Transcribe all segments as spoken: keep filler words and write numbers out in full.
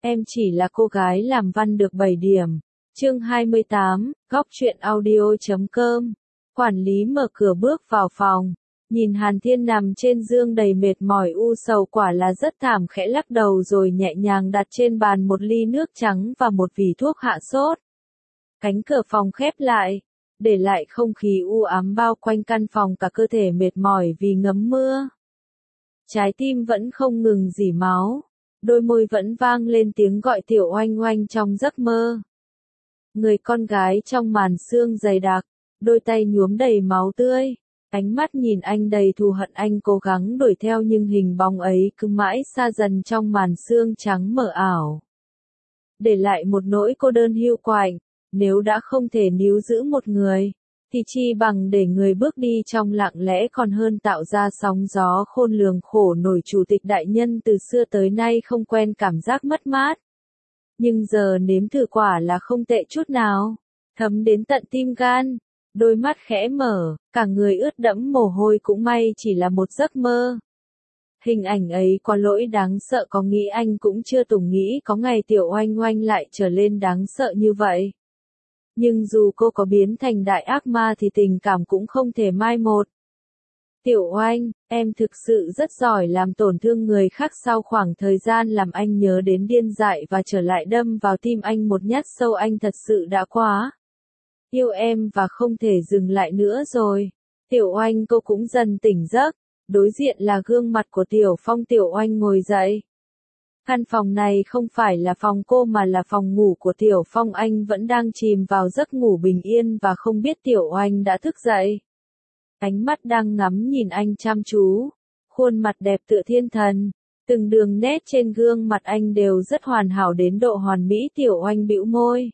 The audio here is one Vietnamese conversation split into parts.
em chỉ là cô gái làm văn được bảy điểm. Chương hai mươi tám, góc truyện audio chấm com. Quản lý mở cửa bước vào phòng, nhìn Hàn Thiên nằm trên giường đầy mệt mỏi u sầu quả là rất thảm, khẽ lắc đầu rồi nhẹ nhàng đặt trên bàn một ly nước trắng và một vỉ thuốc hạ sốt. Cánh cửa phòng khép lại, để lại không khí u ám bao quanh căn phòng, cả cơ thể mệt mỏi vì ngấm mưa. Trái tim vẫn không ngừng rỉ máu, đôi môi vẫn vang lên tiếng gọi Tiểu Oanh Oanh trong giấc mơ. Người con gái trong màn sương dày đặc, đôi tay nhuốm đầy máu tươi, ánh mắt nhìn anh đầy thù hận. Anh cố gắng đuổi theo nhưng hình bóng ấy cứ mãi xa dần trong màn sương trắng mờ ảo, để lại một nỗi cô đơn hiu quạnh. Nếu đã không thể níu giữ một người, thì chi bằng để người bước đi trong lặng lẽ còn hơn tạo ra sóng gió khôn lường. Khổ nổi chủ tịch đại nhân từ xưa tới nay không quen cảm giác mất mát, nhưng giờ nếm thử quả là không tệ chút nào, thấm đến tận tim gan. Đôi mắt khẽ mở, cả người ướt đẫm mồ hôi. Cũng may chỉ là một giấc mơ. Hình ảnh ấy quá lỗi đáng sợ, có nghĩ anh cũng chưa từng nghĩ có ngày Tiểu Oanh Oanh lại trở lên đáng sợ như vậy. Nhưng dù cô có biến thành đại ác ma thì tình cảm cũng không thể mai một. Tiểu Oanh, em thực sự rất giỏi làm tổn thương người khác. Sau khoảng thời gian làm anh nhớ đến điên dại và trở lại đâm vào tim anh một nhát sâu, anh thật sự đã quá yêu em và không thể dừng lại nữa rồi. Tiểu Oanh, cô cũng dần tỉnh giấc. Đối diện là gương mặt của Tiểu Phong. Tiểu Oanh ngồi dậy. Căn phòng này không phải là phòng cô mà là phòng ngủ của Tiểu Phong. Anh vẫn đang chìm vào giấc ngủ bình yên và không biết Tiểu Oanh đã thức dậy. Ánh mắt đang ngắm nhìn anh chăm chú. Khuôn mặt đẹp tựa thiên thần. Từng đường nét trên gương mặt anh đều rất hoàn hảo đến độ hoàn mỹ. Tiểu Oanh bĩu môi.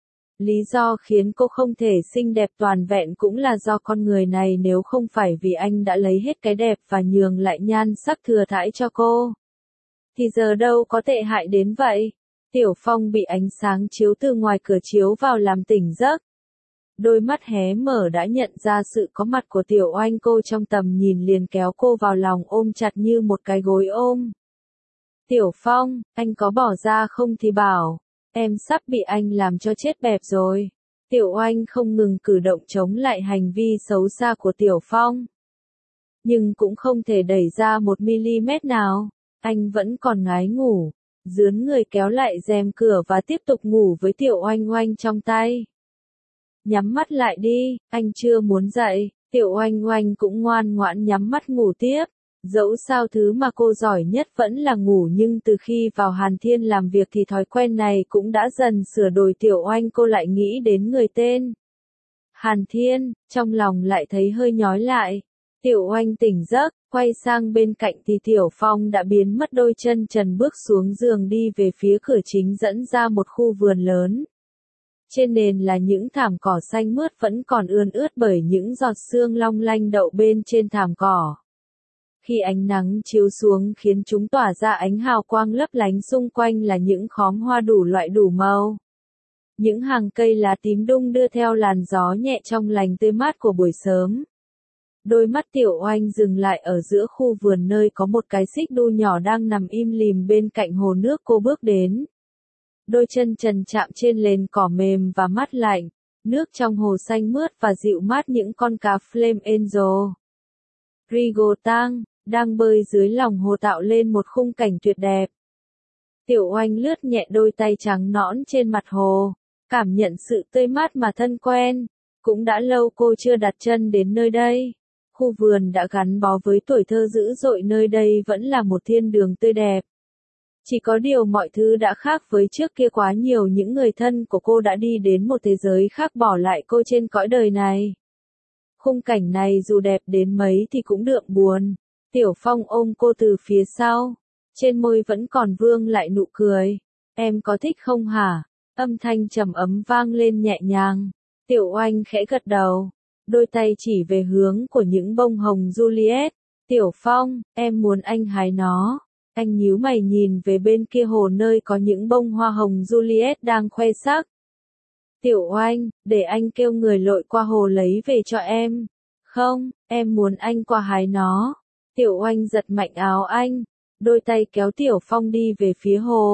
Lý do khiến cô không thể xinh đẹp toàn vẹn cũng là do con người này, nếu không phải vì anh đã lấy hết cái đẹp và nhường lại nhan sắc thừa thãi cho cô, thì giờ đâu có tệ hại đến vậy. Tiểu Phong bị ánh sáng chiếu từ ngoài cửa chiếu vào làm tỉnh giấc. Đôi mắt hé mở đã nhận ra sự có mặt của Tiểu Oanh. Cô trong tầm nhìn liền kéo cô vào lòng ôm chặt như một cái gối ôm. Tiểu Phong, anh có bỏ ra không thì bảo. Em sắp bị anh làm cho chết bẹp rồi. Tiểu Oanh không ngừng cử động chống lại hành vi xấu xa của Tiểu Phong, nhưng cũng không thể đẩy ra một mi-li-mét nào. Anh vẫn còn ngái ngủ, dướn người kéo lại rèm cửa và tiếp tục ngủ với Tiểu Oanh Oanh trong tay. Nhắm mắt lại đi, anh chưa muốn dậy. Tiểu Oanh Oanh cũng ngoan ngoãn nhắm mắt ngủ tiếp. Dẫu sao thứ mà cô giỏi nhất vẫn là ngủ, nhưng từ khi vào Hàn Thiên làm việc thì thói quen này cũng đã dần sửa đổi. Tiểu Oanh cô lại nghĩ đến người tên Hàn Thiên, trong lòng lại thấy hơi nhói lại. Tiểu Oanh tỉnh giấc, quay sang bên cạnh thì Tiểu Phong đã biến mất. Đôi chân trần bước xuống giường đi về phía cửa chính dẫn ra một khu vườn lớn. Trên nền là những thảm cỏ xanh mướt vẫn còn ươn ướt bởi những giọt sương long lanh đậu bên trên thảm cỏ. Khi ánh nắng chiếu xuống khiến chúng tỏa ra ánh hào quang lấp lánh, xung quanh là những khóm hoa đủ loại đủ màu. Những hàng cây lá tím đung đưa theo làn gió nhẹ trong lành tươi mát của buổi sớm. Đôi mắt Tiểu Oanh dừng lại ở giữa khu vườn nơi có một cái xích đu nhỏ đang nằm im lìm bên cạnh hồ nước. Cô bước đến. Đôi chân trần chạm trên nền cỏ mềm và mát lạnh. Nước trong hồ xanh mướt và dịu mát. Những con cá Flame Angel, Rigo Tang đang bơi dưới lòng hồ tạo lên một khung cảnh tuyệt đẹp. Tiểu Oanh lướt nhẹ đôi tay trắng nõn trên mặt hồ, cảm nhận sự tươi mát mà thân quen. Cũng đã lâu cô chưa đặt chân đến nơi đây. Khu vườn đã gắn bó với tuổi thơ dữ dội, nơi đây vẫn là một thiên đường tươi đẹp. Chỉ có điều mọi thứ đã khác với trước kia quá nhiều. Những người thân của cô đã đi đến một thế giới khác, bỏ lại cô trên cõi đời này. Khung cảnh này dù đẹp đến mấy thì cũng đượm buồn. Tiểu Phong ôm cô từ phía sau, trên môi vẫn còn vương lại nụ cười. Em có thích không hả? Âm thanh trầm ấm vang lên nhẹ nhàng. Tiểu Oanh khẽ gật đầu, đôi tay chỉ về hướng của những bông hồng Juliet. Tiểu Phong, em muốn anh hái nó. Anh nhíu mày nhìn về bên kia hồ nơi có những bông hoa hồng Juliet đang khoe sắc. Tiểu Oanh, để anh kêu người lội qua hồ lấy về cho em. Không, em muốn anh qua hái nó. Tiểu Oanh giật mạnh áo anh, đôi tay kéo Tiểu Phong đi về phía hồ.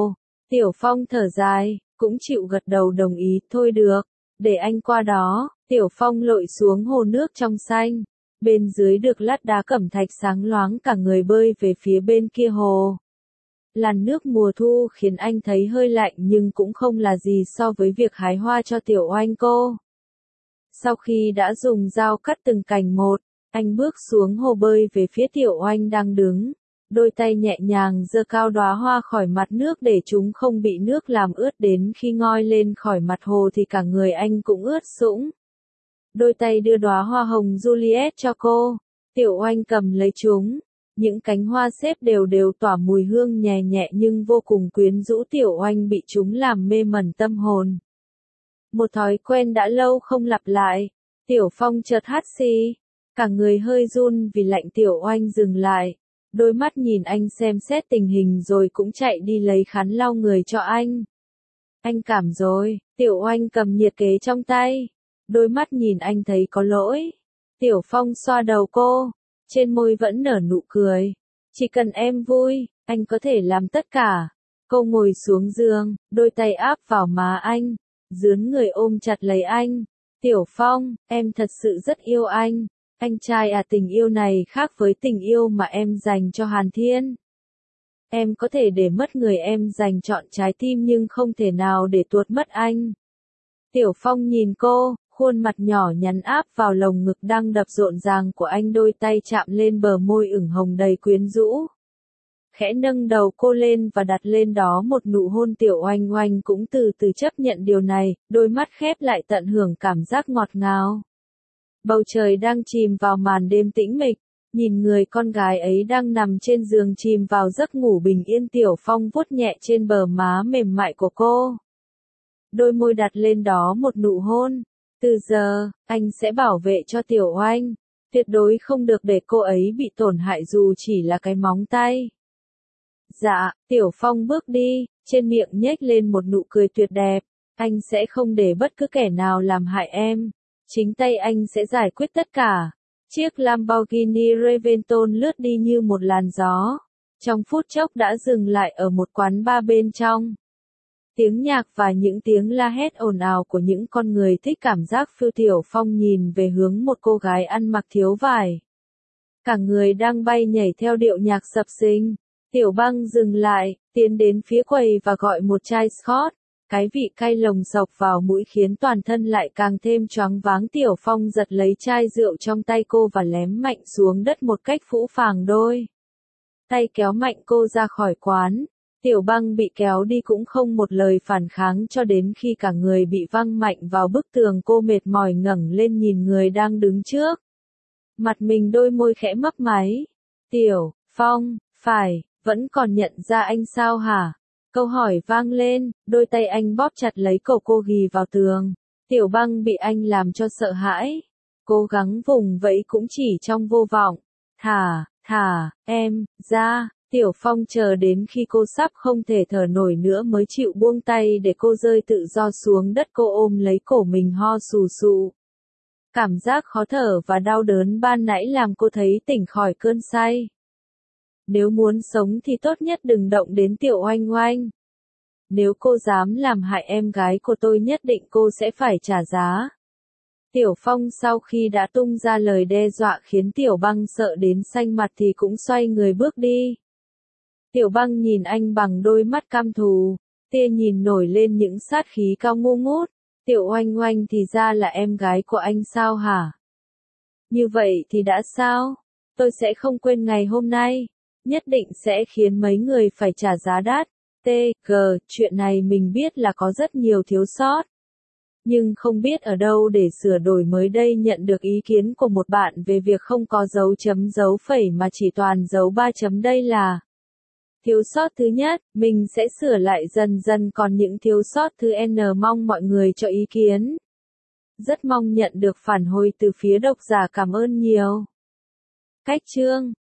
Tiểu Phong thở dài, cũng chịu gật đầu đồng ý, thôi được, để anh qua đó. Tiểu Phong lội xuống hồ nước trong xanh, bên dưới được lát đá cẩm thạch sáng loáng, cả người bơi về phía bên kia hồ. Làn nước mùa thu khiến anh thấy hơi lạnh nhưng cũng không là gì so với việc hái hoa cho Tiểu Oanh cô. Sau khi đã dùng dao cắt từng cành một, anh bước xuống hồ bơi về phía Tiểu Oanh đang đứng. Đôi tay nhẹ nhàng giơ cao đóa hoa khỏi mặt nước để chúng không bị nước làm ướt, đến khi ngoi lên khỏi mặt hồ thì cả người anh cũng ướt sũng. Đôi tay đưa đóa hoa hồng Juliet cho cô. Tiểu Oanh cầm lấy chúng. Những cánh hoa xếp đều đều tỏa mùi hương nhẹ nhẹ nhưng vô cùng quyến rũ. Tiểu Oanh bị chúng làm mê mẩn tâm hồn. Một thói quen đã lâu không lặp lại. Tiểu Phong chợt hắt xì. Cả người hơi run vì lạnh. Tiểu Oanh dừng lại. Đôi mắt nhìn anh xem xét tình hình rồi cũng chạy đi lấy khăn lau người cho anh. Anh cảm rồi. Tiểu Oanh cầm nhiệt kế trong tay. Đôi mắt nhìn anh thấy có lỗi. Tiểu Phong xoa đầu cô. Trên môi vẫn nở nụ cười. Chỉ cần em vui, anh có thể làm tất cả. Cô ngồi xuống giường, đôi tay áp vào má anh. Dướn người ôm chặt lấy anh. Tiểu Phong, em thật sự rất yêu anh. Anh trai à, tình yêu này khác với tình yêu mà em dành cho Hàn Thiên. Em có thể để mất người em dành trọn trái tim nhưng không thể nào để tuột mất anh. Tiểu Phong nhìn cô, khuôn mặt nhỏ nhắn áp vào lồng ngực đang đập rộn ràng của anh, đôi tay chạm lên bờ môi ửng hồng đầy quyến rũ. Khẽ nâng đầu cô lên và đặt lên đó một nụ hôn. Tiểu Oanh Oanh cũng từ từ chấp nhận điều này, đôi mắt khép lại tận hưởng cảm giác ngọt ngào. Bầu trời đang chìm vào màn đêm tĩnh mịch, nhìn người con gái ấy đang nằm trên giường chìm vào giấc ngủ bình yên. Tiểu Phong vuốt nhẹ trên bờ má mềm mại của cô. Đôi môi đặt lên đó một nụ hôn. Từ giờ, anh sẽ bảo vệ cho Tiểu Oanh. Tuyệt đối không được để cô ấy bị tổn hại dù chỉ là cái móng tay. Dạ, Tiểu Phong bước đi, trên miệng nhếch lên một nụ cười tuyệt đẹp. Anh sẽ không để bất cứ kẻ nào làm hại em. Chính tay anh sẽ giải quyết tất cả. Chiếc Lamborghini Reventon lướt đi như một làn gió. Trong phút chốc đã dừng lại ở một quán bar bên trong. Tiếng nhạc và những tiếng la hét ồn ào của những con người thích cảm giác phiêu. Tiểu Phong nhìn về hướng một cô gái ăn mặc thiếu vải. Cả người đang bay nhảy theo điệu nhạc sập sình. Tiểu Băng dừng lại, tiến đến phía quầy và gọi một chai Scotch. Cái vị cay lồng sộc vào mũi khiến toàn thân lại càng thêm choáng váng. Tiểu Phong giật lấy chai rượu trong tay cô và ném mạnh xuống đất một cách phũ phàng, đôi tay kéo mạnh cô ra khỏi quán. Tiểu Băng bị kéo đi cũng không một lời phản kháng cho đến khi cả người bị văng mạnh vào bức tường. Cô mệt mỏi ngẩng lên nhìn người đang đứng trước mặt mình, đôi môi khẽ mấp máy. Tiểu Phong, phải, vẫn còn nhận ra anh sao hả? Câu hỏi vang lên, đôi tay anh bóp chặt lấy cổ cô ghì vào tường. Tiểu Băng bị anh làm cho sợ hãi. Cố gắng vùng vẫy cũng chỉ trong vô vọng. Thả, thả, em, ra. Tiểu Phong chờ đến khi cô sắp không thể thở nổi nữa mới chịu buông tay để cô rơi tự do xuống đất. Cô ôm lấy cổ mình ho sù sụ. Cảm giác khó thở và đau đớn ban nãy làm cô thấy tỉnh khỏi cơn say. Nếu muốn sống thì tốt nhất đừng động đến Tiểu Oanh Oanh. Nếu cô dám làm hại em gái của tôi nhất định cô sẽ phải trả giá. Tiểu Phong sau khi đã tung ra lời đe dọa khiến Tiểu Băng sợ đến xanh mặt thì cũng xoay người bước đi. Tiểu Băng nhìn anh bằng đôi mắt căm thù, tia nhìn nổi lên những sát khí cao ngu ngút. Tiểu Oanh Oanh thì ra là em gái của anh sao hả? Như vậy thì đã sao? Tôi sẽ không quên ngày hôm nay. Nhất định sẽ khiến mấy người phải trả giá đắt. T G, chuyện này mình biết là có rất nhiều thiếu sót. Nhưng không biết ở đâu để sửa đổi. Mới đây nhận được ý kiến của một bạn về việc không có dấu chấm dấu phẩy mà chỉ toàn dấu ba chấm. Đây là thiếu sót thứ nhất, mình sẽ sửa lại dần dần, còn những thiếu sót thứ N mong mọi người cho ý kiến. Rất mong nhận được phản hồi từ phía độc giả, cảm ơn nhiều. Cách chương